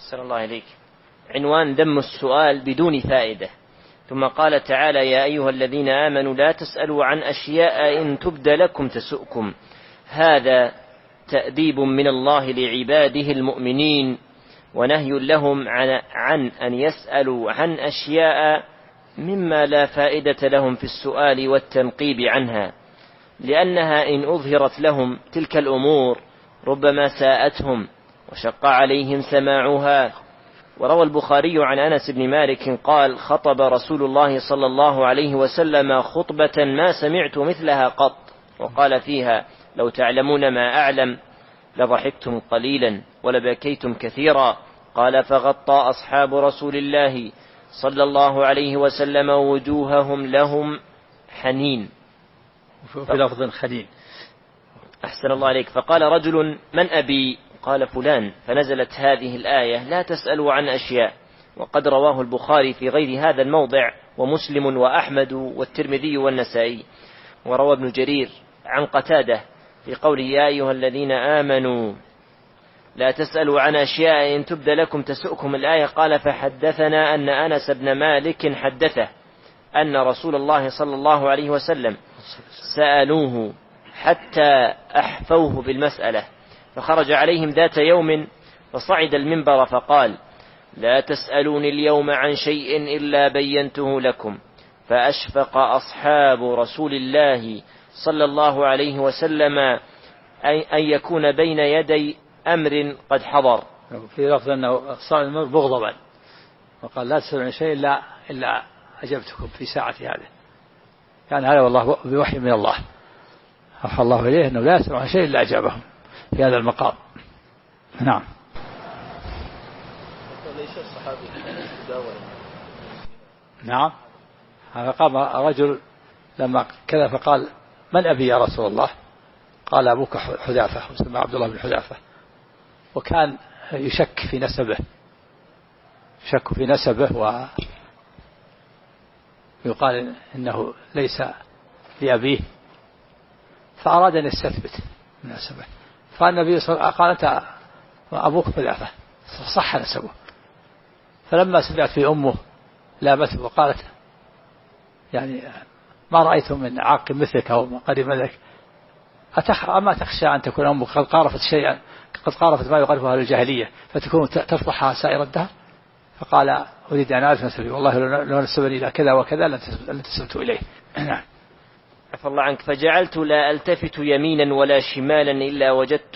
أحسن الله إليك. عنوان: ذم السؤال بدون فائدة. ثم قال تعالى: يا أيها الذين آمنوا لا تسألوا عن أشياء إن تبد لكم تسؤكم. هذا تأديب من الله لعباده المؤمنين، ونهي لهم عن أن يسألوا عن أشياء مما لا فائدة لهم في السؤال والتنقيب عنها، لأنها إن أظهرت لهم تلك الأمور ربما ساءتهم وشق عليهم سماعها. وروى البخاري عن أنس بن مالك قال: خطب رسول الله صلى الله عليه وسلم خطبة ما سمعت مثلها قط، وقال فيها: لو تعلمون ما أعلم لضحكتم قليلا ولبكيتم كثيرا. قال: فغطى أصحاب رسول الله صلى الله عليه وسلم وجوههم لهم حنين. في لفظ خليل. أحسن الله عليك. فقال رجل: من أبي؟ قال: فلان. فنزلت هذه الآية: لا تسألوا عن أشياء. وقد رواه البخاري في غير هذا الموضع، ومسلم وأحمد والترمذي والنسائي. وروى ابن جرير عن قتادة في قوله: يا أيها الذين آمنوا لا تسألوا عن أشياء إن تبد لكم تسؤكم، الآية. قال: فحدثنا أن أنس بن مالك حدثه أن رسول الله صلى الله عليه وسلم سألوه حتى أحفوه بالمسألة، فخرج عليهم ذات يوم فصعد المنبر فقال: لا تسألوني اليوم عن شيء إلا بينته لكم. فأشفق أصحاب رسول الله صلى الله عليه وسلم أن يكون بين يدي أمر قد حضر. في لفظ أنه صار مغضبا وقال: لا تسألوا عن شيء إلا أجبتكم في ساعة هذه. كان هذا والله بوحي من الله، أوحى الله إليه أنه لا يسألوا عن شيء إلا أجابهم في هذا المقام. نعم. نعم. هذا قام رجل لما كذا فقال: من أبي يا رسول الله؟ قال: أبوك حذافة، وسمى عبد الله بن حذافة. وكان يشك في نسبه، ويقال إنه ليس لأبيه، فأراد أن يستثبت نسبه. فالنبي صلى الله عليه وسلم قال: أنت أبوك حذافة، صح نسبه. فلما سمعت في أمه لامته وقالت: يعني ما رأيت من عاق مثلك أو قريب منك، أما تخشى أن تكون أمك قد قارفت ما يقارفها الجاهلية فتكون تفضحها سائر الدهر؟ فقال: أريد أن أعرف نسبي، والله لو نسبني إلى كذا وكذا لانتسبت إليه. نعم. عفى الله عنك. فجعلت لا ألتفت يمينا ولا شمالا إلا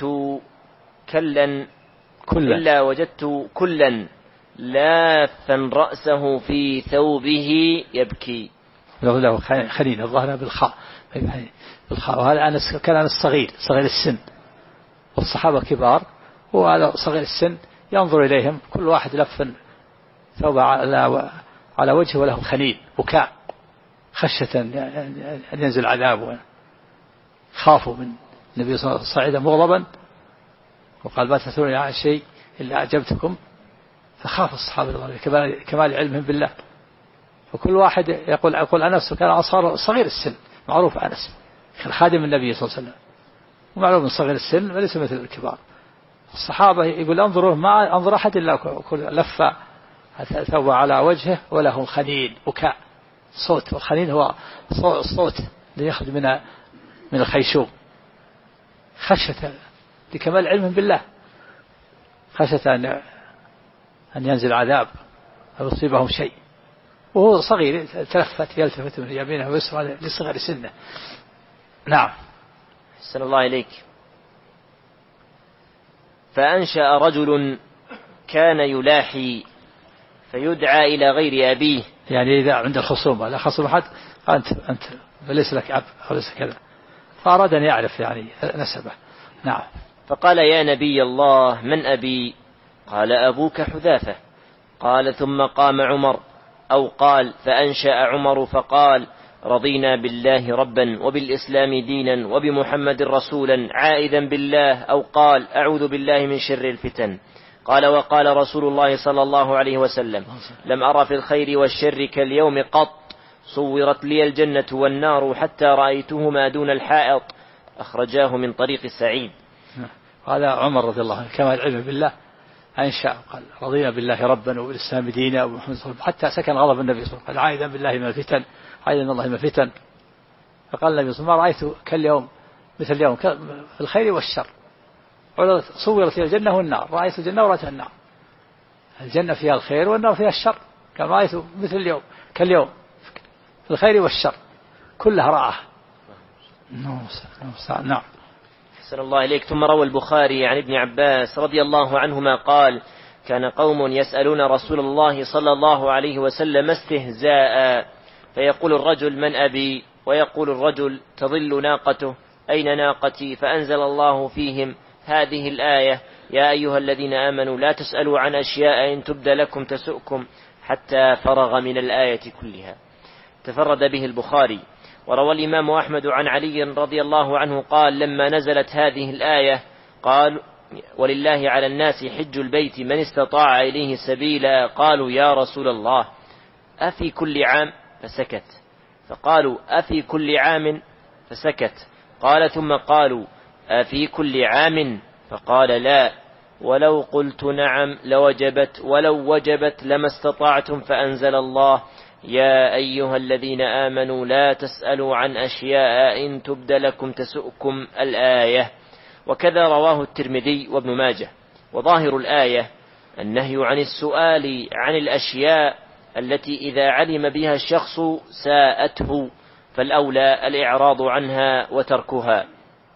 وجدت كلا لافا رأسه في ثوبه يبكي. له خليل الظاهر بالخاء. وهذا أنس كان أنس صغير السن، والصحابة كبار، وهذا صغير السن ينظر إليهم كل واحد لف ثوب على وجهه وله خليل، بكاء خشية أن ينزل عذاب. خافوا من النبي صلى الله عليه وسلم، صعد مغضبا وقال: ما تسألوني عن شيء إلا أجبتكم. فخاف الصحابة كمال علمهم بالله. فكل واحد يقول أنس كان صغير السن، معروف أنس خادم النبي صلى الله عليه وسلم، ومعلوم من صغير السن وليس مثل الكبار. الصحابة يقول: انظروا ما انظر أحد إلا لف ثوب على وجهه وله خليل، بكاء، صوت. والخليل هو الصوت اللي يخرج من الخيشوم، خشية لكمال علمهم بالله، خشية أن ينزل عذاب أو يصيبهم شيء. وهو صغير يلتفت من يمينه ويسرى لصغر سنه. نعم. أحسن الله إليك. فأنشأ رجل كان يلاحي فيدعى إلى غير أبيه، يعني إذا عند الخصومة لا خصم أحد أنت فليس لك أب أو ليس كذا، فأراد أن يعرف يعني نسبه. نعم. فقال: يا نبي الله من أبي؟ قال: أبوك حذافة. قال: ثم قام عمر، أو قال: فأنشأ عمر فقال: رضينا بالله ربا وبالإسلام دينا وبمحمد رسولا، عائذا بالله، أو قال: أعوذ بالله من شر الفتن. قال: وقال رسول الله صلى الله عليه وسلم: لم أرى في الخير والشر كاليوم قط، صورت لي الجنة والنار حتى رأيتهما دون الحائط. أخرجاه من طريق سعيد. هذا عمر رضي الله عنه كما العلم بالله، أنشأ قال رضينا بالله ربا وبالإسلام دينا ومحمد صلى الله عليه وسلم، حتى سكن غضب النبي صلى الله عليه وسلم، قال عائدا بالله من الفتن، عائدا من الله من الفتن. فقال النبي صلى الله عليه وسلم: ما رأيت كاليوم مثل اليوم في الخير والشر، صورت الجنة والنار، رأيت الجنة ورأيت النار، الجنة فيها الخير والنار فيها الشر، كما رأيت مثل اليوم كاليوم في الخير والشر كلها رآه. نعم. أحسن الله إليك. ثم روى البخاري عن ابن عباس رضي الله عنهما قال: كان قوم يسألون رسول الله صلى الله عليه وسلم استهزاء، فيقول الرجل: من أبي؟ ويقول الرجل: تظل ناقته، أين ناقتي؟ فأنزل الله فيهم هذه الآية: يا أيها الذين آمنوا لا تسألوا عن أشياء إن تبد لكم تسؤكم، حتى فرغ من الآية كلها. تفرد به البخاري. وروى الإمام أحمد عن علي رضي الله عنه قال: لما نزلت هذه الآية قال: ولله على الناس حج البيت من استطاع إليه سبيلا. قالوا: يا رسول الله أفي كل عام؟ فسكت. فقالوا: أفي كل عام؟ فسكت. قال: ثم قالوا: أفي كل عام؟ فقال: لا، ولو قلت نعم لوجبت، ولو وجبت لما استطعتم. فأنزل الله: يا أيها الذين آمنوا لا تسألوا عن أشياء إن تبد لكم تسؤكم، الآية. وكذا رواه الترمذي وابن ماجه. وظاهر الآية النهي عن السؤال عن الأشياء التي إذا علم بها الشخص ساءته، فالأولى الإعراض عنها وتركها.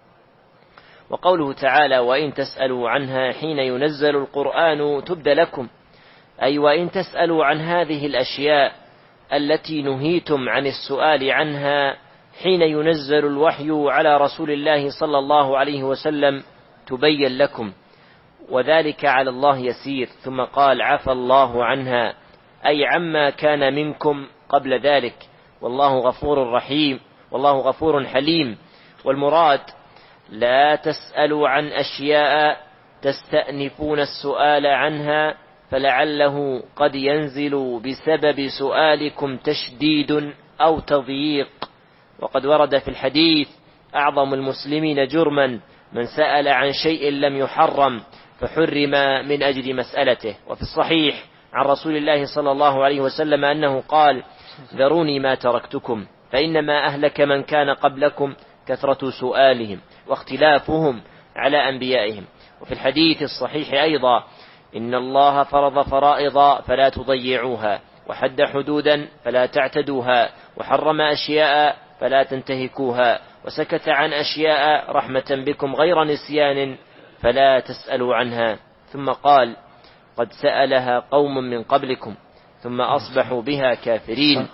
وقوله تعالى: وإن تسألوا عنها حين ينزل القرآن تبد لكم، أي وإن تسألوا عن هذه الأشياء التي نهيتم عن السؤال عنها حين ينزل الوحي على رسول الله صلى الله عليه وسلم تبين لكم، وذلك على الله يسير. ثم قال: عفى الله عنها، أي عما كان منكم قبل ذلك، والله غفور رحيم، والله غفور حليم. والمراد: لا تسألوا عن أشياء تستأنفون السؤال عنها، فلعله قد ينزل بسبب سؤالكم تشديد أو تضييق. وقد ورد في الحديث: أعظم المسلمين جرما من سأل عن شيء لم يحرم فحرم من أجل مسألته. وفي الصحيح عن رسول الله صلى الله عليه وسلم أنه قال: ذروني ما تركتكم، فإنما أهلك من كان قبلكم كثرة سؤالهم واختلافهم على أنبيائهم. وفي الحديث الصحيح أيضا: إن الله فرض فرائض فلا تضيعوها، وحد حدودا فلا تعتدوها، وحرم أشياء فلا تنتهكوها، وسكت عن أشياء رحمة بكم غير نسيان فلا تسألوا عنها. ثم قال: قد سألها قوم من قبلكم ثم أصبحوا بها كافرين.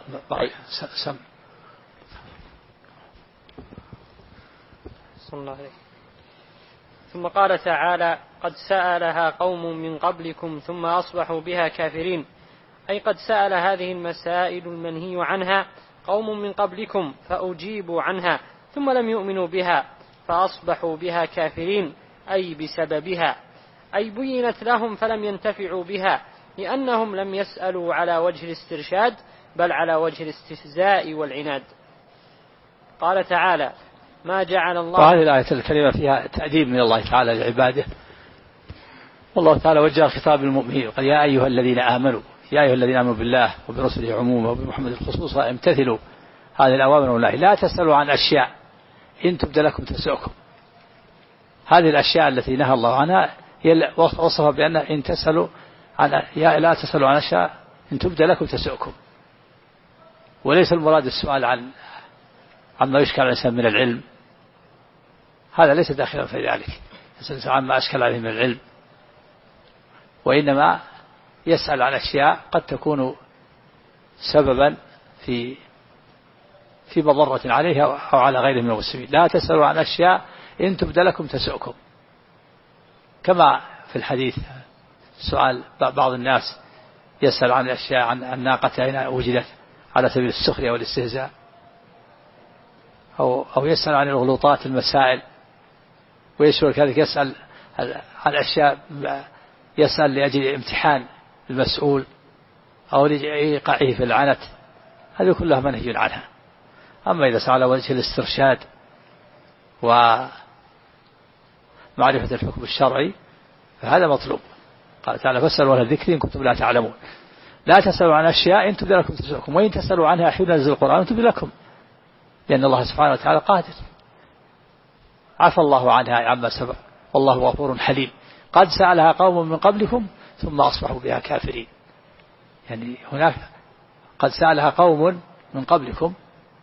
ثم قال تعالى: قد سألها قوم من قبلكم ثم أصبحوا بها كافرين، أي قد سأل هذه المسائل المنهي عنها قوم من قبلكم فأجيبوا عنها ثم لم يؤمنوا بها فأصبحوا بها كافرين، أي بسببها، أي بينت لهم فلم ينتفعوا بها، لأنهم لم يسألوا على وجه الاسترشاد بل على وجه الاستهزاء والعناد. قال تعالى: ما جعل الله. وهذه الآية الكريمة فيها تأديب من الله تعالى لعباده، والله تعالى وجه خطاب المؤمنين قال: يا أيها الذين آمنوا، يا أيها الذين آمنوا بالله وبرسله عموما وبمحمد خصوصا، امتثلوا هذه الأوامر والله، لا تسألوا عن أشياء إن تبد لكم تسؤكم. هذه الأشياء التي نهى الله عنها هي وصفها بأن إن تسألوا عن لا تسألوا عن أشياء إن تبد لكم تسؤكم، وليس المراد السؤال عما يشكل على الإنسان من العلم، هذا ليس داخلا في ذلك، يسأل عن ما أشكل عليه من العلم، وإنما يسأل عن أشياء قد تكون سببا في مضرة عليه أو على غيره من المسلمين. لا تسألوا عن أشياء إن تبد لكم تسؤكم، كما في الحديث سؤال بعض الناس يسأل عن أشياء عن الناقة أين وجدت على سبيل السخرية والاستهزاء، أو يسأل عن الغلوطات المسائل، ويشعر كذلك يسأل عن أشياء يسأل لأجل امتحان المسؤول أو لإيقاعه في العنت، هذه كلها منهي عنها. أما إذا سأل على وجه الاسترشاد ومعرفة الحكم الشرعي فهذا مطلوب، قال تعالى فاسألوا أهل الذكر إن كنتم لا تعلمون. لا تسألوا عن أشياء إن تبد لكم تسؤكم وإن تسألوا عنها حين نزل القرآن تبد لكم، لأن الله سبحانه وتعالى قادر، عفى الله عنها عما سبق والله غفور حليم. قد سألها قوم من قبلكم ثم أصبحوا بها كافرين. يعني هناك قد سألها قوم من قبلكم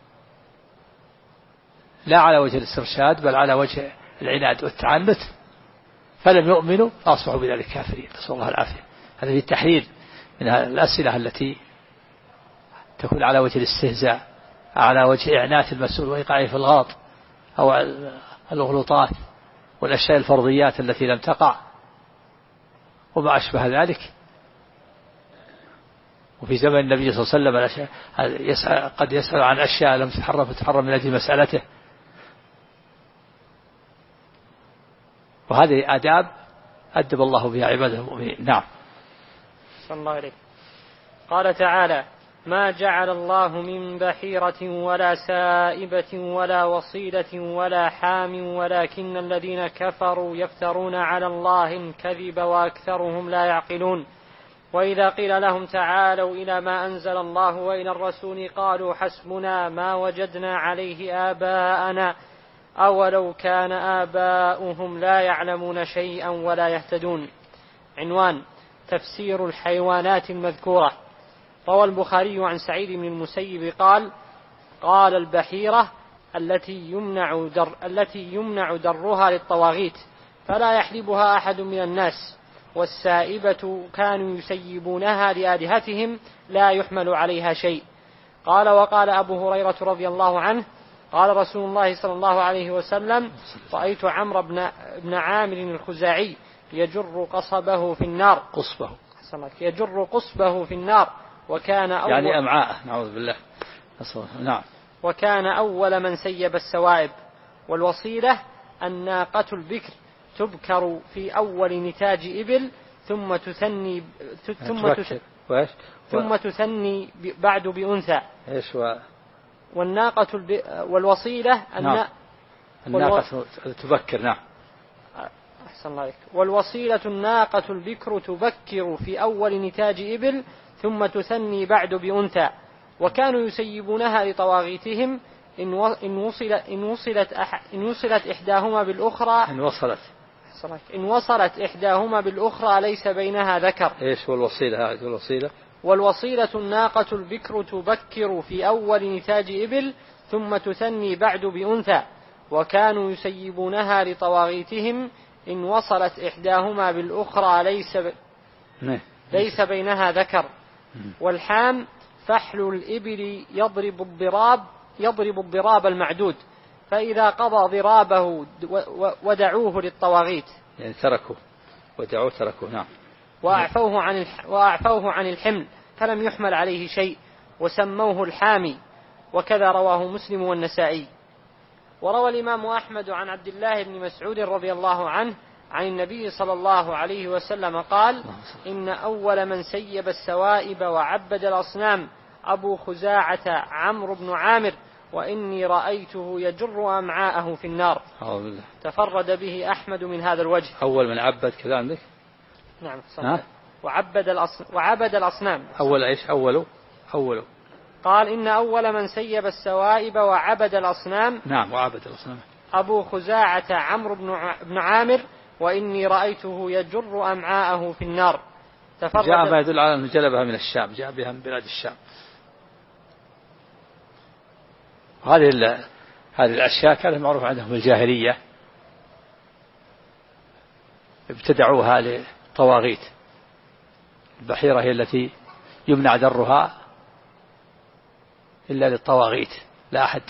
لا على وجه الاسترشاد بل على وجه العناد والتعنت، فلم يؤمنوا فأصبحوا بذلك كافرين، نسأل الله العافية. هذا في التحذير من الأسئلة التي تكون على وجه الاستهزاء، على وجه إعنات المسؤول وإيقاعه في الغلط أو الغلطات والأشياء الفرضيات التي لم تقع وما أشبه ذلك. وفي زمن النبي صلى الله عليه وسلم قد يسأل عن أشياء لم تحرم من أجل مسألته، وهذه آداب أدب الله بها عباده المؤمنين. نعم. صلى الله عليه. قال تعالى: ما جعل الله من بحيرة ولا سائبة ولا وصيلة ولا حام ولكن الذين كفروا يفترون على الله الكذب وأكثرهم لا يعقلون. وإذا قيل لهم تعالوا إلى ما أنزل الله وإلى الرسول قالوا حسبنا ما وجدنا عليه آباءنا أولو كان آباؤهم لا يعلمون شيئا ولا يهتدون. عنوان: تفسير الحيوانات المذكورة. روى البخاري عن سعيد بن المسيب قال البحيرة التي يمنع درها للطواغيت فلا يحلبها أحد من الناس، والسائبة كانوا يسيبونها لآلهتهم لا يحمل عليها شيء. قال: وقال أبو هريرة رضي الله عنه قال رسول الله صلى الله عليه وسلم: رأيت عمرو بن عامر الخزاعي يجر قصبه في النار وكان أول يعني أمعاء، نعوذ بالله. نعم. وكان أول من سيب السوائب. والوصيلة الناقة البكر تبكر في أول نتاج إبل ثم تثني بعد بأنثى. والوصيلة الناقة تبكر. نعم. أحسن الله عليك. والوصيلة الناقة البكر تبكر في أول نتاج إبل ثم تثني بعد بأنثى، وكانوا يسيبونها لطواغيتهم إن وصلت إحداهما بالأخرى إن وصلت إحداهما بالأخرى ليس بينها ذكر. إيش والوصيلة هذه؟ والوصيلة الناقة البكر تبكر في أول نتاج إبل ثم تثني بعد بأنثى، وكانوا يسيبونها لطواغيتهم إن وصلت إحداهما بالأخرى ليس بينها ذكر. والحام فحل الإبل يضرب الضراب المعدود، فإذا قضى ضرابه ودعوه للطواغيت، يعني تركوه. نعم. وأعفوه عن الحمل فلم يحمل عليه شيء وسموه الحامي، وكذا رواه مسلم والنسائي. وروى الإمام أحمد عن عبد الله بن مسعود رضي الله عنه عن النبي صلى الله عليه وسلم قال: إن أول من سيب السوائب وعبد الأصنام أبو خزاعة عمرو بن عامر، وإني رأيته يجر أمعاءه في النار. تفرد به أحمد من هذا الوجه. أول من عبد كذا عندك؟ نعم. وعبد الأصنام. أول إيش؟ أول قال: إن أول من سيب السوائب وعبد الأصنام. نعم. وعبد الأصنام أبو خزاعة عمرو بن عامر، وإني رأيته يجر أمعاءه في النار. جاء ما يدل على أنه جلبها من الشام، جاء بها من بلاد الشام. هذه الأشياء كانت معروفة عندهم في الجاهلية، ابتدعوها لطواغيت. البحيرة هي التي يمنع درها إلا للطواغيت، لا أحد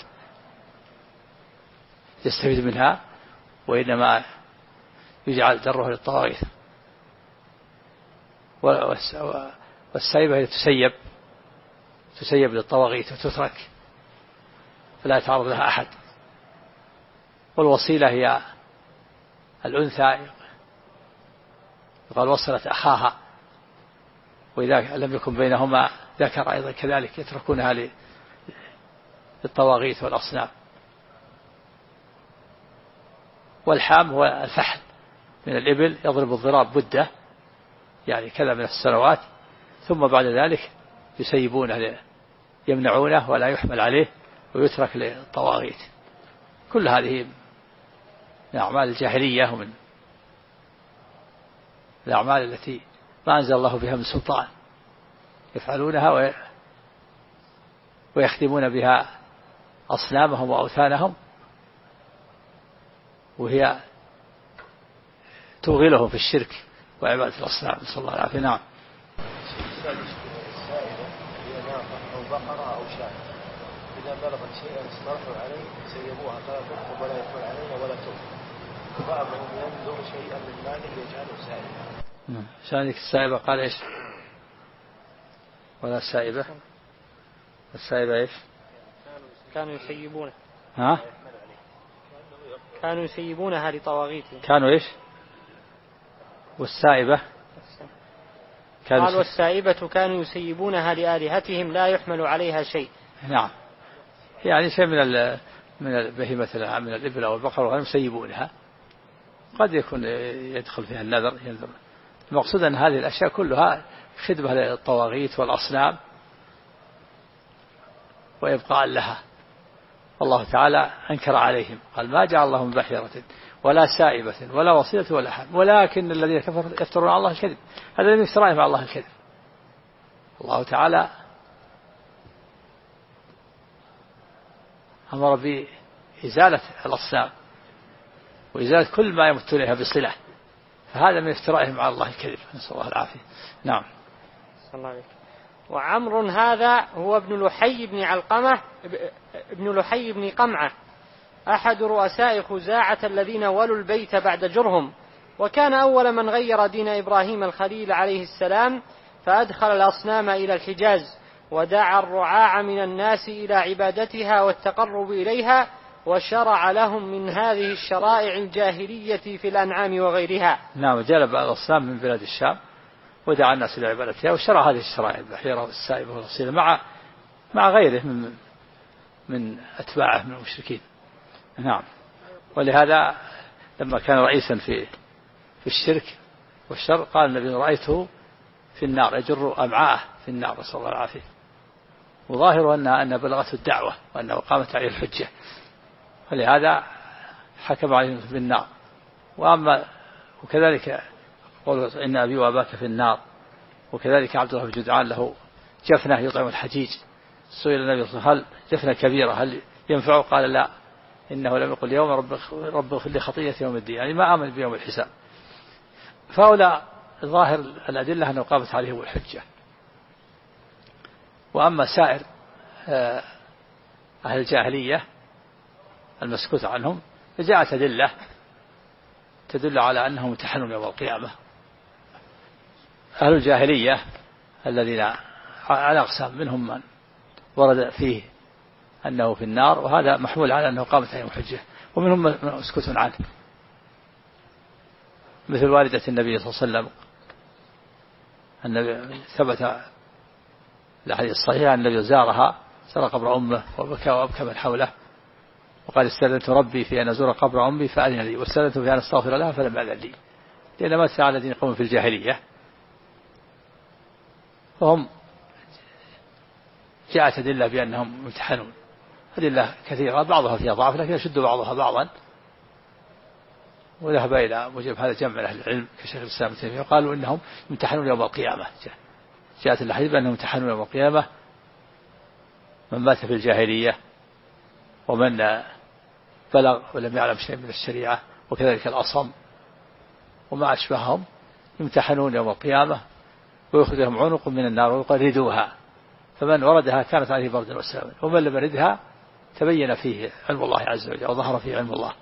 يستفيد منها، وإنما يجعل درها للطواغيت. والسيبة هي تسيب للطواغيت وتترك فلا يتعرض لها أحد. والوصيلة هي الأنثى، يقال وصلت أخاها، وإذا لم يكن بينهما ذكر أيضا كذلك يتركونها للطواغيت والأصنام. والحام هو الفحل من الإبل، يضرب الضراب بدة يعني كذا من السنوات، ثم بعد ذلك يسيبونه يمنعونه ولا يحمل عليه ويترك للطواغيت. كل هذه من أعمال الجاهلية ومن الأعمال التي ما أنزل الله بها من سلطان، يفعلونها ويخدمون بها أصنامهم وأوثانهم، وهي توغلهم في الشرك وعبادة الأصنام، نسأل الله العافية. نعم. أو بقرة أو شاة إذا بلغت شيئا استرحوا عليه سيبوها فلا تركب ولا يدخل عليها ولا تركب، فبعضهم ينذر شيئا من ماله يجعله سائبا. شانك السائبة قال إيش؟ ولا السائبة؟ السائبة إيش؟ كانوا يسيبونه. ها؟ كانوا يسيبونها لطواغيتهم. كانوا إيش؟ والسائبة؟ قال والسائبة كانوا يسيبونها لآلهتهم لا يحمل عليها شيء. نعم، يعني شيء من البهيمة من الإبل أو البقر وهم يسيبونها، قد يكون يدخل فيها النذر ينذر. المقصود أن هذه الأشياء كلها خدمة للطواغيت والأصنام وإبقاء لها. الله تعالى أنكر عليهم قال ما جعل الله من بحيرة ولا سائبة ولا وصيلة ولا حام ولكن الذين كفروا يفترون على الله الكذب. هذا الذي يفترى على الله الكذب. الله تعالى أمر بإزالة الأصنام وإزالة كل ما يمت إليها بصلة، فهذا من افترائهم على الله الكذب، نسأل الله العافية. نعم. وعمر هذا هو ابن لحي بن علقمة ابن لحي بن قمعة أحد رؤساء خزاعة الذين ولوا البيت بعد جرهم، وكان أول من غير دين إبراهيم الخليل عليه السلام، فأدخل الأصنام إلى الحجاز ودعا الرعاع من الناس إلى عبادتها والتقرب إليها، وشرع لهم من هذه الشرائع الجاهلية في الأنعام وغيرها. نعم، جلب الأصنام من بلاد الشام ودعا الناس إلى عبادتها وشرع هذه الشرائع البحيرة والسائبة والوصيلة مع غيره من أتباعه من المشركين. نعم. ولهذا لما كان رئيسا في الشرك والشر قال النبي رأيته في النار يجر أمعاءه في النار، نسأل الله العافية، وظاهر أن بلغته الدعوة وأنه قامت عليه الحجة، ولهذا حكم عليه بالنار. وكذلك قول إن أبي وأباك في النار، وكذلك عبد الله بن جدعان له جفنة يطعم الحجيج، سئل النبي صلى الله عليه وسلم هل جفنة كبيرة هل ينفعه؟ قال لا، إنه لم يقل اليوم رب اغفر لي خطيئتي يوم الدين، يعني ما آمن بيوم الحساب. فهؤلاء ظاهر الأدلة أنه قامت عليهم الحجة. وأما سائر أهل الجاهلية المسكوت عنهم فجاءت أدلة تدل على أنهم امتحنون يوم القيامة. أهل الجاهلية الذين على أقسام، منهم من ورد فيه أنه في النار، وهذا محمول على أنه قامت عليهم الحجة، ومنهم من مسكوت عنه، مثل والدة النبي صلى الله عليه وسلم. النبي ثبت الحديث الصحيح أن النبي زار قبر أمه وبكى وأبكى من حوله، وقال استأذنت ربي في أن أزور قبر أمي فأذن لي، واستأذنت في أن أستغفر لها فلم يأذن لي، لأن مات على دين قوم في الجاهلية. فهم جاءت أدلة بأنهم ممتحنون، أدلة كثيرة بعضها فيها ضعف لكن يشد بعضها بعضا، وذهب إلى موجب هذا جمع أهل العلم كشيخ الإسلام ابن تيمية وقالوا إنهم يمتحنون يوم القيامة. جاءت الحديث بأنهم يمتحنون يوم القيامة من مات في الجاهلية ومن بلغ ولم يعلم شيء من الشريعة، وكذلك الأصم وما أشبههم يمتحنون يوم القيامة ويأخذ لهم عنق من النار ويقردوها، فمن وردها كانت عليه بردا وسلاما، ومن لم يردها تبين فيه علم الله عز وجل وظهر فيه علم الله.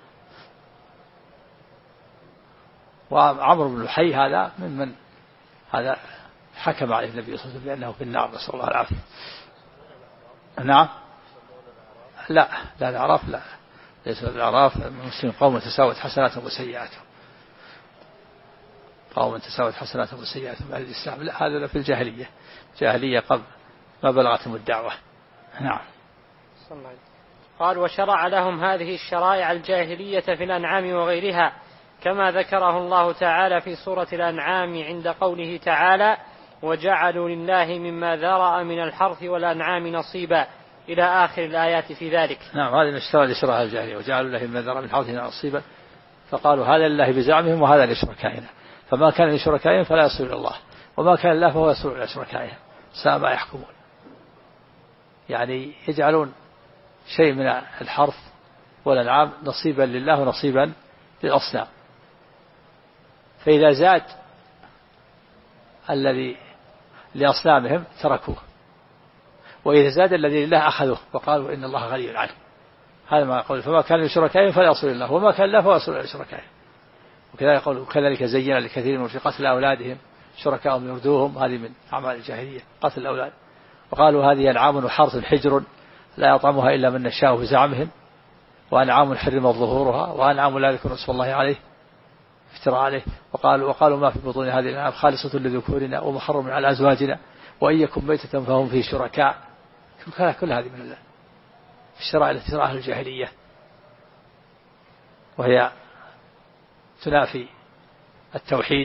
وعمر بن لحي هذا ممن هذا حكم عليه النبي صلى الله عليه وسلم بأنه في النار، نسأل الله العافية. نعم. لا الأعراف لا، ليس الأعراف المسلمين قوم تساوت حسناتهم وسيئاتهم، قوم تساوت حسناتهم وسيئاتهم أهل الإسلام، لا، هذا في الجاهلية، جاهلية قبل ما بلغتهم الدعوة. نعم. قال وشرع لهم هذه الشرائع الجاهلية في الأنعام وغيرها، كما ذكره الله تعالى في سورة الأنعام عند قوله تعالى وجعلوا لله مما ذرأ من الحرث والأنعام نصيبا إلى آخر الآيات في ذلك. نعم، هذه اشترى لشراء الجاهلية وجعلوا لله مما ذرأ من الحرث نصيبا فقالوا هذا لله بزعمهم وهذا لشركائنا فما كان لشركائهم فلا يصل إلى الله وما كان الله فهو يصل إلى شركائهم ساء ما يحكمون. يعني يجعلون شيء من الحرث والأنعام نصيبا لله ونصيبا للأصنام، فإذا زاد الذي لأصنامهم تركوه وإذا زاد الذي لله أخذوه وقالوا إن الله غني عنه. هذا ما يقول فما كان لشركائهم فلا يصل الله وما كان له فهو يصل إلى شركائهم. وكذلك زين لكثير من في قتل أولادهم شركائهم يردوهم، هذه من أعمال الجاهلية قتل الأولاد. وقالوا هذه أنعام وحرث حجر لا يطعمها إلا من نشاء بزعمهم وأنعام حرم ظهورها وأنعام لا يذكر اسم الله عليه افترى عليه. وقالوا ما في بطون هذه الأنعام خالصة لذكورنا ومحرم على أزواجنا وإن يكن ميتة فهم فيه شركاء. كل هذه من الشرائع التي شرعها الجاهلية وهي تنافي التوحيد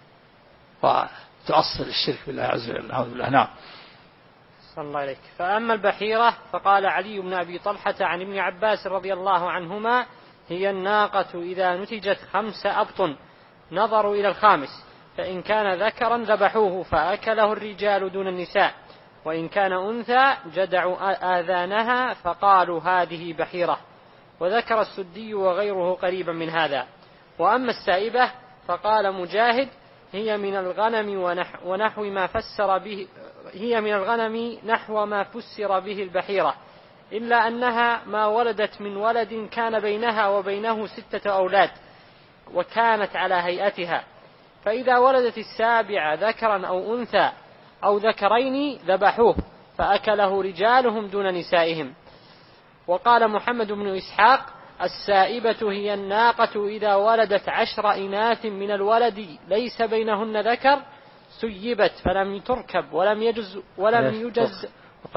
وتؤصل الشرك بالله عز وجل. أعوذ بالله. نعم. صلى الله عليك. فأما البحيرة فقال علي بن أبي طلحة عن ابن عباس رضي الله عنهما هي الناقة إذا نتجت 5 أبط نظروا إلى الخامس فإن كان ذكرا ذبحوه فأكله الرجال دون النساء وإن كان أنثى جدعوا آذانها فقالوا هذه بحيرة. وذكر السدي وغيره قريبا من هذا. وأما السائبة فقال مجاهد هي من الغنم ونحو ما فسر به هي من الغنم نحو ما فسر به البحيرة إلا أنها ما ولدت من ولد كان بينها وبينه 6 أولاد وكانت على هيئتها فإذا ولدت السابع ذكرا أو أنثى أو ذكرين ذبحوه فأكله رجالهم دون نسائهم. وقال محمد بن إسحاق السائبة هي الناقة إذا ولدت 10 إناث من الولد ليس بينهن ذكر سيبت فلم تركب ولم يجز.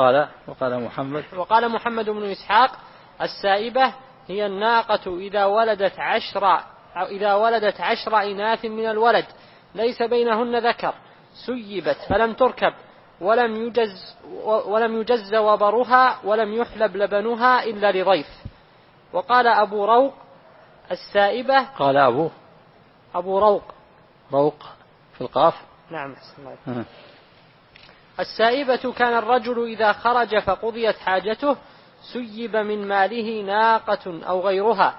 وقال محمد بن إسحاق السائبة هي الناقة إذا ولدت 10 إناث من الولد ليس بينهن ذكر سيبت فلم تركب ولم يجز وبرها ولم يحلب لبنها إلا لضيف. وقال أبو روق السائبة قال أبو روق في القاف. نعم. السائبة كان الرجل إذا خرج فقضيت حاجته سيب من ماله ناقة أو غيرها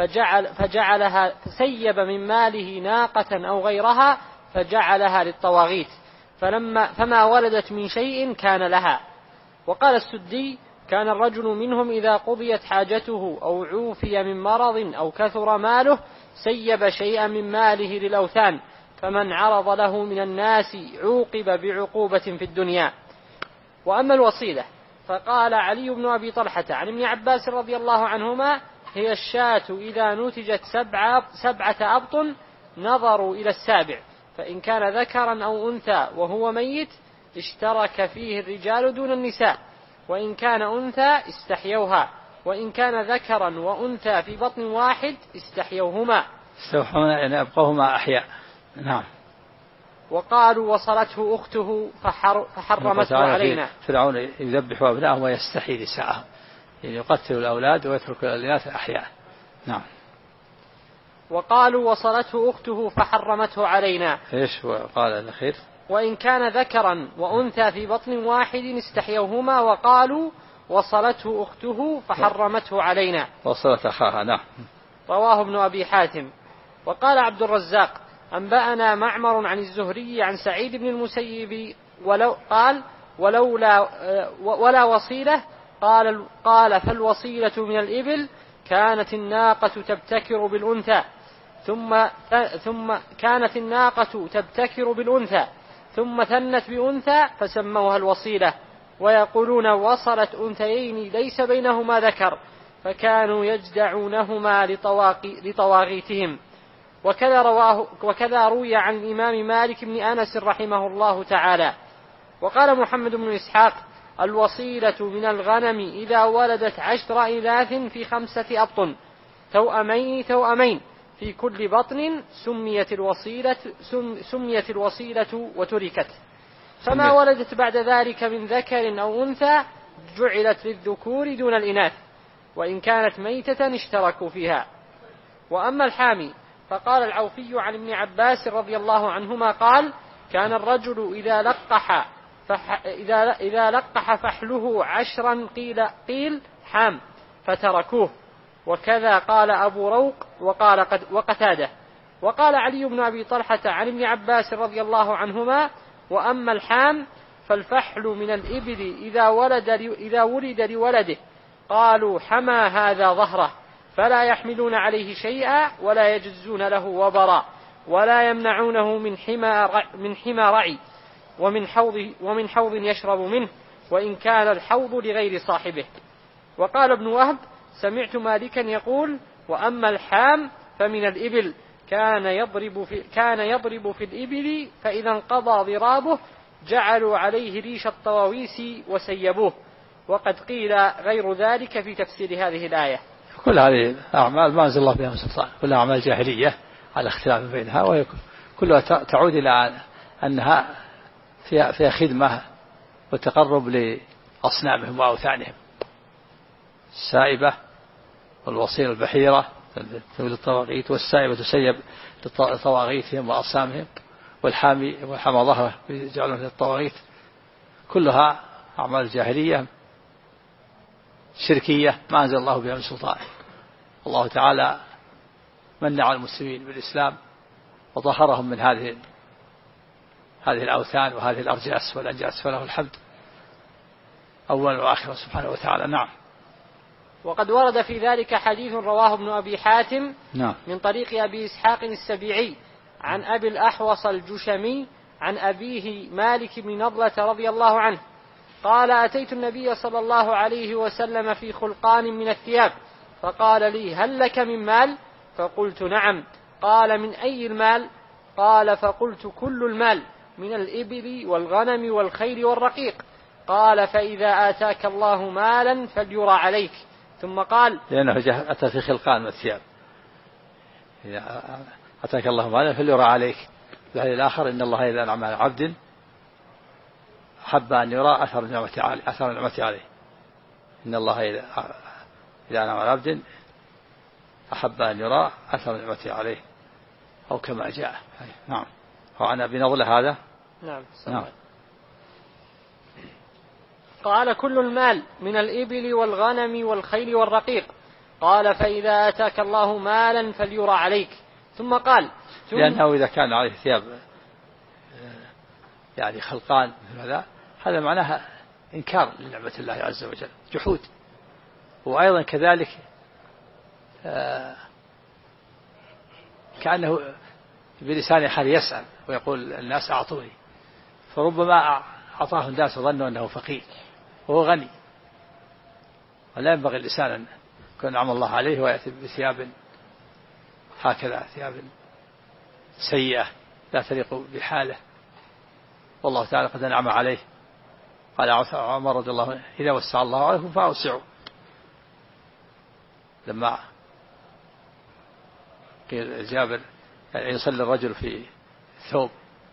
فسيب من ماله ناقة أو غيرها فجعلها للطواغيت فما ولدت من شيء كان لها. وقال السدي كان الرجل منهم إذا قضيت حاجته أو عوفي من مرض أو كثر ماله سيب شيئا من ماله للأوثان فمن عرض له من الناس عوقب بعقوبة في الدنيا. وأما الوصيلة فقال علي بن أبي طلحة عن ابن عباس رضي الله عنهما هي الشاة إذا نتجت 7 أبط نظروا إلى السابع فإن كان ذكرا أو أنثى وهو ميت اشترك فيه الرجال دون النساء وإن كان أنثى استحيوها وإن كان ذكرا وأنثى في بطن واحد استحيوهما يعني أبقوهما أحياء. نعم. وقالوا وصلته أخته فحرمته علينا. فرعون يذبح أبنائهم ويستحيي نساءهم يعني يقتل الأولاد ويترك الإناث أحياء. نعم. وقالوا وصلته أخته فحرمته علينا. إيش وقال الأخير وإن كان ذكرا وأنثى في بطن واحد استحيوهما وقالوا وصلته أخته فحرمته علينا. وصلت أخاها. نعم. رواه ابن أبي حاتم. وقال عبد الرزاق أنبأنا معمر عن الزهري عن سعيد بن المسيب ولا وصيلة قال فالوصيلة من الإبل كانت الناقة تبتكر بالأنثى ثم كانت الناقة تبتكر بالأنثى ثم ثنت بأنثى فسموها الوصيلة ويقولون وصلت أنثيين ليس بينهما ذكر فكانوا يجدعونهما لطواغيتهم. وكذا روي عن الإمام مالك بن أنس رحمه الله تعالى. وقال محمد بن إسحاق الوصيلة من الغنم إذا ولدت 10 إناث في 5 أبط توأمين في كل بطن سميت الوصيلة وتركت. فما ولدت بعد ذلك من ذكر أو أنثى جعلت للذكور دون الإناث، وإن كانت ميتة اشتركوا فيها. وأما الحامي فقال العوفي عن ابن عباس رضي الله عنهما قال: كان الرجل إذا لقح فحله 10 قيل حام فتركوه. وكذا قال أبو روق وقتاده. وقال علي بن أبي طلحة عن ابن عباس رضي الله عنهما: وأما الحام فالفحل من الإبل إذا ولد لولده قالوا حمى هذا ظهره، فلا يحملون عليه شيئا ولا يجزون له وبرا ولا يمنعونه من حمى رعي ومن حوض يشرب منه، وإن كان الحوض لغير صاحبه. وقال ابن وهب: سمعت مالكا يقول: وأما الحام فمن الإبل كان يضرب في الإبل، فإذا انقضى ضرابه جعلوا عليه ريش الطواويس وسيبوه. وقد قيل غير ذلك في تفسير هذه الآية. كل هذه الأعمال ما أنزل الله بها من سلطان، كلها أعمال جاهلية على اختلاف بينها، وكلها تعود إلى أنها فيها خدمة وتقرب لأصنامهم وأوثانهم. السائبة والوصيل البحيرة تولد الطواغيت، والسائبة تسيب لطواغيتهم وأصنامهم، والحامي ظهره يجعلون للطواغيت. كلها أعمال جاهلية شركية ما أنزل الله بها من سلطان. الله تعالى من على المسلمين بالإسلام وطهرهم من هذه الأوثان وهذه الأرجاس والأنجاس، فله الحمد أولا وآخرا سبحانه وتعالى. نعم. وقد ورد في ذلك حديث رواه ابن أبي حاتم من طريق أبي إسحاق السبيعي عن أبي الأحوص الجشمي عن أبيه مالك بن نضلة رضي الله عنه قال: أتيت النبي صلى الله عليه وسلم في خلقان من الثياب، فقال لي: هل لك من مال؟ فقلت: نعم. قال: من أي المال؟ قال: فقلت: كل المال، من الإبل والغنم والخيل والرقيق. قال: فإذا آتاك الله مالا فليرى عليك. ثم قال: لأنه أتى في خلقان من الثياب، إذا أتاك الله مالا فليرى عليك. في الآخر: إن الله إذا أنعم على عبد أحب أن يرى أثر النعمة عليه. إن الله إذا أنعم على عبد أحب أن يرى أثر النعمة عليه، أو كما جاء. نعم. وعن أبي نضلة هذا. نعم. قال: كل المال، من الإبل والغنم والخيل والرقيق. قال: فإذا آتاك الله مالا فليرى عليك. ثم قال: لأنه إذا كان عليه ثياب يعني خلقان هذا معناها إنكار لنعمة الله عز وجل، جحود. وأيضا كذلك كأنه بلسان حال يسأل ويقول: الناس أعطوني، فربما أعطاه الناس وظنوا أنه فقير وهو غني. ولا ينبغي الإنسان أن يكون نعم الله عليه ويأتي بثياب هكذا، ثياب سيئة لا تليق بحاله. والله تعالى قد أنعم عليه. قال عمر رضي الله عنه: إذا وسع الله عليكم فأوسعوا. لما قيل جابر يعني يصلي الرجل في ثوب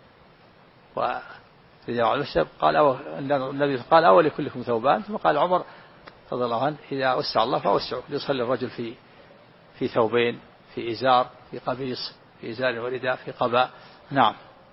وإذا على المشرب، قال النبي قال: أولي كلكم ثوبان. ثم قال عمر رضي الله عنه: إذا وسع الله فأوسعوا. يصلي الرجل في ثوبين، في إزار، في قميص، في إزار ورداء، في قباء. نعم.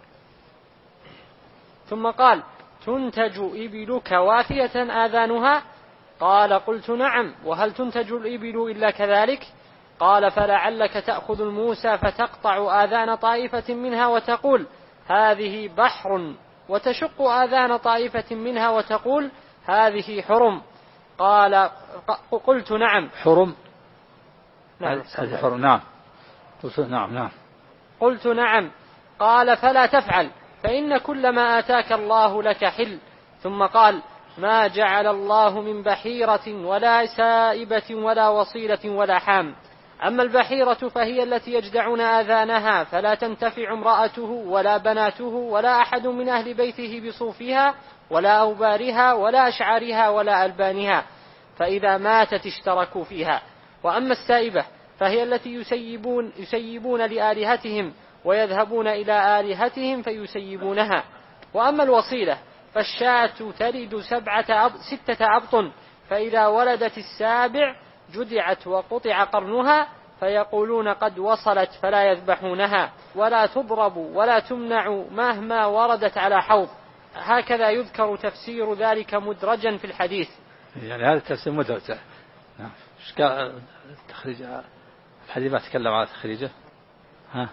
ثم قال: تنتج إبلك وافية آذانها؟ قال: قلت: نعم. وهل تنتج الإبل إلا كذلك؟ قال: فلعلك تأخذ الموسى فتقطع آذان طائفة منها وتقول: هذه بحر، وتشق آذان طائفة منها وتقول: هذه حرم. قال: قلت: نعم. حرم. هذه حرم. نعم. قلت: نعم. قلت: نعم. قال: فلا تفعل، فإن كل ما آتاك الله لك حل. ثم قال: ما جعل الله من بحيرة ولا سائبة ولا وصيلة ولا حام. أما البحيرة فهي التي يجدعون آذانها، فلا تنتفع امرأته ولا بناته ولا أحد من أهل بيته بصوفها ولا أوبارها ولا أشعارها ولا ألبانها، فإذا ماتت اشتركوا فيها. وأما السائبة فهي التي يسيبون لآلهتهم ويذهبون إلى آلهتهم فيسيبونها. وأما الوصيلة فالشاة تلد 6 أبط، فإذا ولدت السابع جدعت وقطع قرنها، فيقولون قد وصلت فلا يذبحونها، ولا تضرب ولا تمنع مهما وردت على حوض. هكذا يذكر تفسير ذلك مدرجا في الحديث. يعني هذا التفسير مدرج. نعم. ايش قال تخريج الحديث؟ ما تكلم على تخريجه. ها.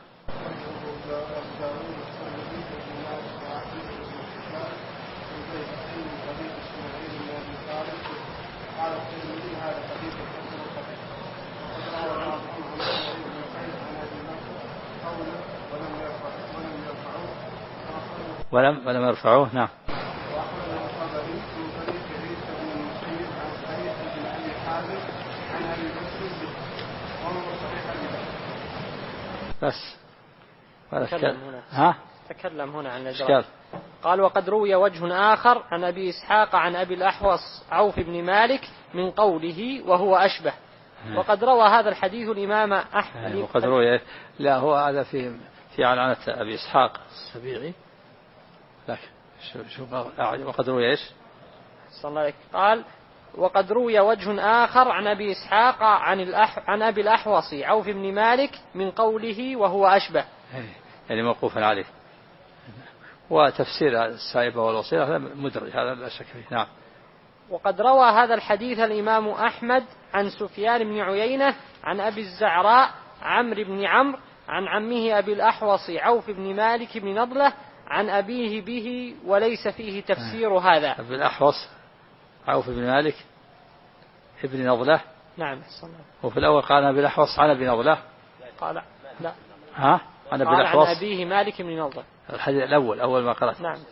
ولم يرفعوه. نعم. بس تكلم هنا عن الإدراك. قال وقد روي وجه آخر عن أبي إسحاق عن أبي الأحوص عوف بن مالك من قوله وهو أشبه. وقد روى هذا الحديث الإمام أحمد. وقد روي، لا هو هذا في عنعنة أبي إسحاق السبيعي. لكن وقد روي إيش؟ صلى الله عليه. قال وقد روي وجه آخر عن أبي إسحاق عن أبي الأحوص عوف بن مالك من قوله وهو أشبه، يعني موقوفا عليه. وتفسير السائبة والوصيلة هذا مدرج، هذا لا شك فيه. نعم. وقد روى هذا الحديث الإمام أحمد عن سفيان بن عيينة عن أبي الزعراء عمرو بن عمرو عن عمه أبي الأحوص عوف بن مالك بن نضلة عن أبيه به، وليس فيه تفسير هذا. أبي الأحوص عوف بن مالك ابن نضلة. نعم. وفي الأول قال أبي الأحوص عن أبي نضلة. قال لا. ها؟ عن أبي الأحوص عن أبيه مالك بن نضلة. الحديث الأول أول ما قرأت. نعم.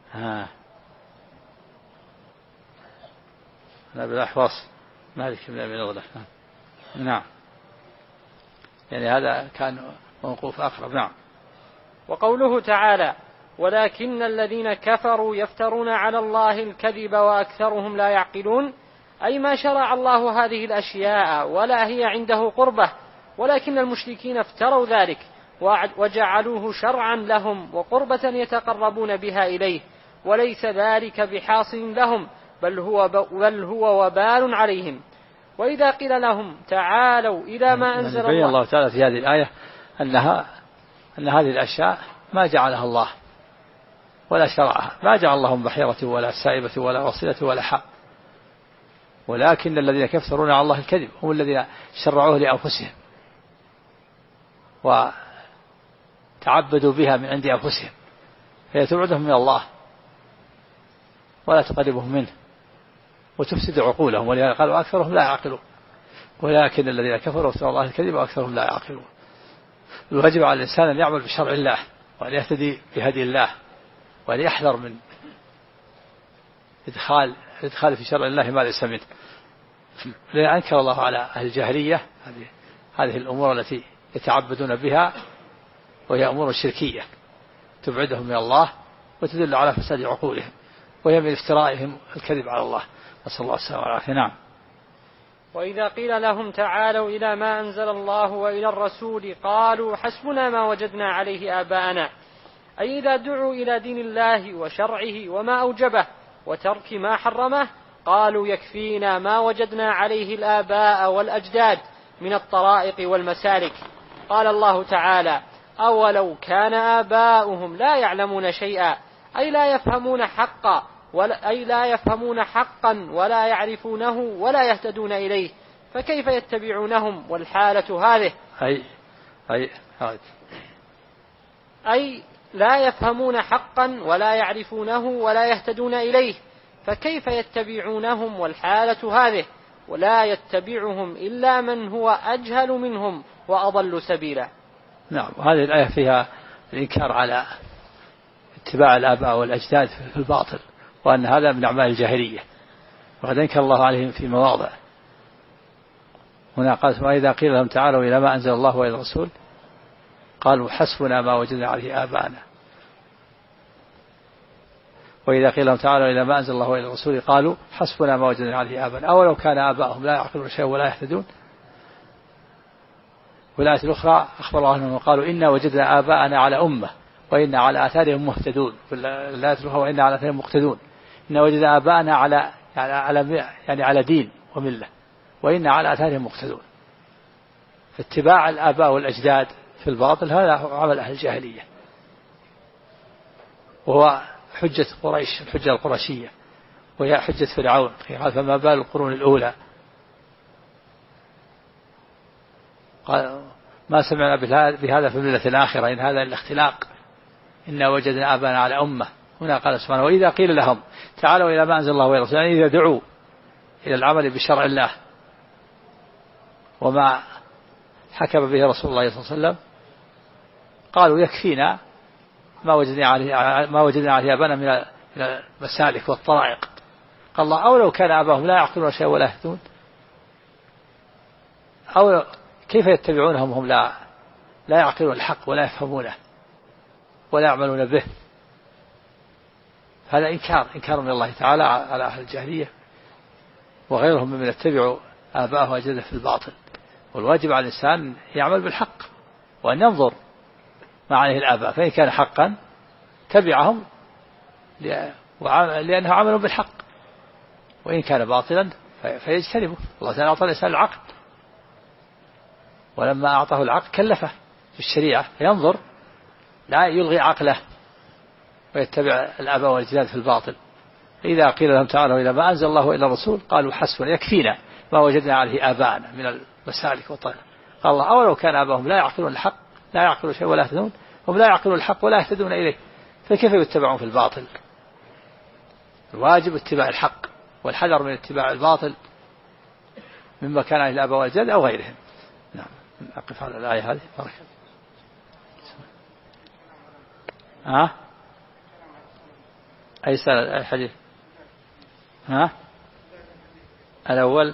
أبي الأحوص مالك بن أبي نضلة. نعم. يعني هذا كان موقوف أقرب. نعم. وقوله تعالى ولكن الذين كفروا يفترون على الله الكذب وأكثرهم لا يعقلون، أي ما شرع الله هذه الأشياء ولا هي عنده قربة، ولكن المشركين افتروا ذلك وجعلوه شرعا لهم وقربة يتقربون بها إليه، وليس ذلك بحاصل لهم بل هو وبال عليهم. وإذا قيل لهم تعالوا إلى ما أنزل الله. الله تعالى في هذه الآية أن هذه الأشياء ما جعلها الله ولا شرعها، ما جعل الله بحيرة ولا سائبة ولا وصيلة ولا حق، ولكن الذين كفرون على الله الكذب هم الذين شرعوه لأنفسهم وتعبدوا بها من عند أنفسهم، فهي تبعدهم من الله ولا تقربهم منه وتفسد عقولهم، ولهذا قالوا أكثرهم لا يعقلون. ولكن الذين كفروا افتروا الله الكذب وأكثرهم لا يعقلون. الواجب على الإنسان أن يعمل بشرع الله وأن يهتدي بهدي الله وأن يحذر من إدخال في شرع الله ما ليس منه. لأن أنكر الله على أهل الجاهلية هذه الأمور التي يتعبدون بها، وهي أمور شركية تبعدهم من الله وتدل على فساد عقولهم، وهي من افترائهم الكذب على الله، نسأل الله السلامة والعافية. نعم. وإذا قيل لهم تعالوا إلى ما أنزل الله وإلى الرسول قالوا حسبنا ما وجدنا عليه آباءنا، أي إذا دعوا إلى دين الله وشرعه وما أوجبه وترك ما حرمه قالوا يكفينا ما وجدنا عليه الآباء والأجداد من الطرائق والمسالك. قال الله تعالى أولو كان آباؤهم لا يعلمون شيئا، أي لا يفهمون حقا ولا يعرفونه ولا يهتدون إليه، فكيف يتبعونهم والحالة هذه؟ أي لا يفهمون حقا ولا يعرفونه ولا يهتدون إليه، فكيف يتبعونهم والحالة هذه؟ ولا يتبعهم إلا من هو أجهل منهم وأضل سبيلا. نعم. وهذه الآية فيها الإنكار على اتباع الآباء والأجداد في الباطل، وأن هذا من أعمال الجاهلية، وقد أنكر الله عليهم في مواضع. هنا قال وإذا قيل لهم تعالوا إلى ما أنزل الله وإلى الرسول قالوا حسبنا ما وجدنا عليه آباءنا. وإذا قيل لهم تعالوا إلى ما أنزل الله وإلى الرسول قالوا حسبنا ما وجدنا عليه آباءنا، أولو كان آباؤهم لا يعقلون شيئا ولا يهتدون. والآية الأخرى أخبر الله عنهم وقالوا إنا وجدنا آباءنا على أمة وإنا على آثارهم مهتدون. والآية الأخرى وإنا على آثارهم مقتدون. إنا وجدنا آباءنا على دين وملة وإنا على آثارهم مقتدون. فاتباع الآباء والأجداد في الباطل هذا عمل أهل الجاهلية، وهو حجة قريش، الحجة القرشية، وهي حجة فرعون قال فما بال القرون الأولى قال ما سمعنا بهذا في الملة الآخرة إن هذا إلا اختلاق إنا وجدنا آباءنا على أمة. هنا قال سبحانه وإذا قيل لهم تعالوا إلى ما أنزل الله ورسوله، يعني إذا دعوا إلى العمل بشرع الله وما حكم به رسول الله صلى الله عليه وسلم قالوا يكفينا ما وجدنا عليه آباءنا من المسالك والطرائق. قال الله أو لو كان آباءهم لا يعقلون شيئا ولا يهتدون، أو كيف يتبعونهم هم لا يعقلون الحق ولا يفهمونه ولا يعملون به. هذا إنكار من الله تعالى على أهل الجاهلية وغيرهم ممن يتبعوا آباءه وأجداده في الباطل. والواجب على الإنسان يعمل بالحق وأن ينظر ما عليه الآباء، فإن كان حقا تبعهم لأنه عمل بالحق، وإن كان باطلا فيجتنبه. الله تعالى أعطى الإنسان العقل، ولما أعطاه العقل كلفه في الشريعة فينظر لا يلغي عقله ويتبع الآباء والأجداد في الباطل. إذا قيل لهم تعالوا إلى ما أنزل الله إلى الرسول قالوا حسبنا يكفينا ما وجدنا عليه آباءنا من المسالك والطرق. قال الله أولو كان آباءهم لا يعقلون الحق لا يعقلون شيء ولا يهتدون، هم لا يعقلون الحق ولا يهتدون إليه، فكيف يتبعون في الباطل؟ الواجب اتباع الحق والحذر من اتباع الباطل مما كان عليه الآباء والأجداد أو غيرهم. نعم أقف على الآية هذه. بارك أي سنة أي حديث؟ الأول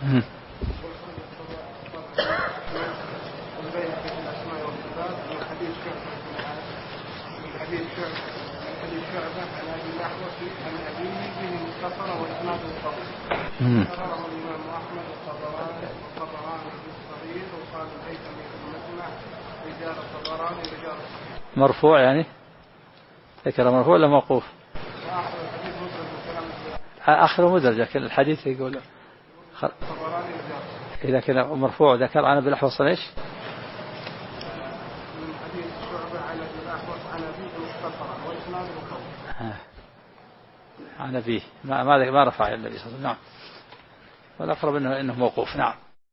مرفوع، يعني ذكر مرفوع ولا موقوف؟ آخر مدرج، لكن الحديث يقول إذا كان مرفوع ذكر عن أبي الأحوص إيش؟ من حديث شعبة عن أبي الأحوص عن أبيه مختصرا وإسناده قوي. عن أبيه ما رفع النبي صلى الله عليه وسلم. نعم، والأقرب إنه موقوف. نعم.